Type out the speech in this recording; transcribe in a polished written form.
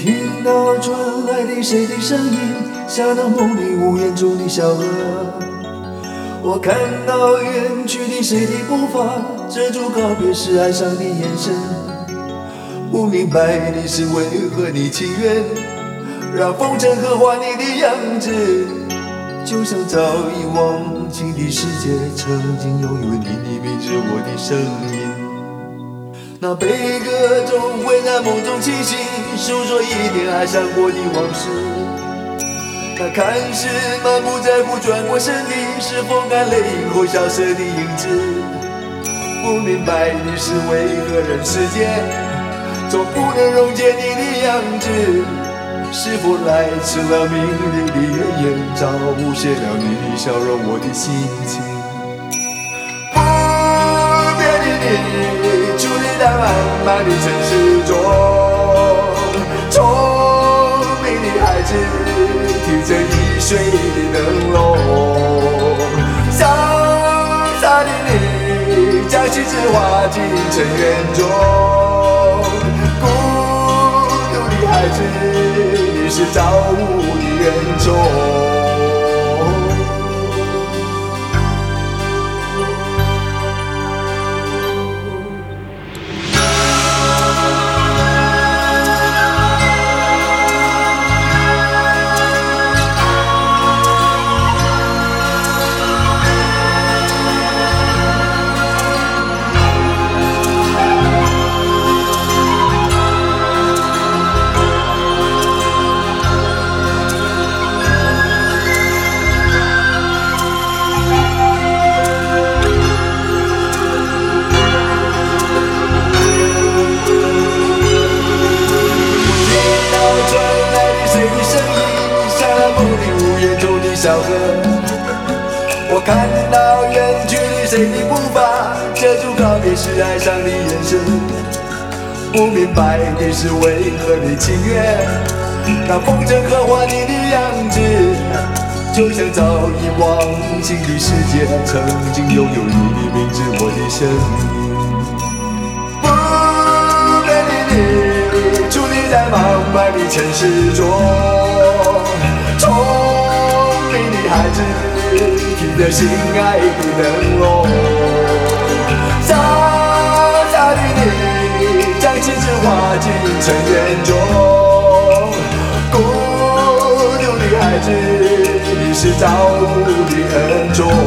听到传来的谁的声音，像那梦里无言中的小河。我看到远去的谁的步伐，遮住告别时哀伤的眼神。不明白你是为何你情愿让风尘刻画你的样子，就像早已忘情的世界曾经拥有你的名字，我的声音。那悲歌总会在梦中清醒，诉说一点爱上过的往事。那看似满不在乎转过身的，是否干泪后萧瑟的影子？不明白你是为何人世间总不能溶解你的样子，是否来迟了明媚的月夜，早无限了你的笑容，我的心情。不变的你，伫立在茫茫的城市中，聪明的孩子提着易碎的灯笼，潇洒的你将心事化进尘缘中，孤独的孩子，你是造物的恩宠。小河，我看到远去的谁的步伐，遮住告别时哀伤的眼神。不明白你是为何你情愿让风尘刻画你的样子，就像早已忘情的世界曾经拥有你的名字，我的声音。不变的你，伫立在茫茫的城市中，孩子提着心爱的灯笼，傻傻的你将心事化进尘缘中，孤独的孩子，你是造物的恩宠。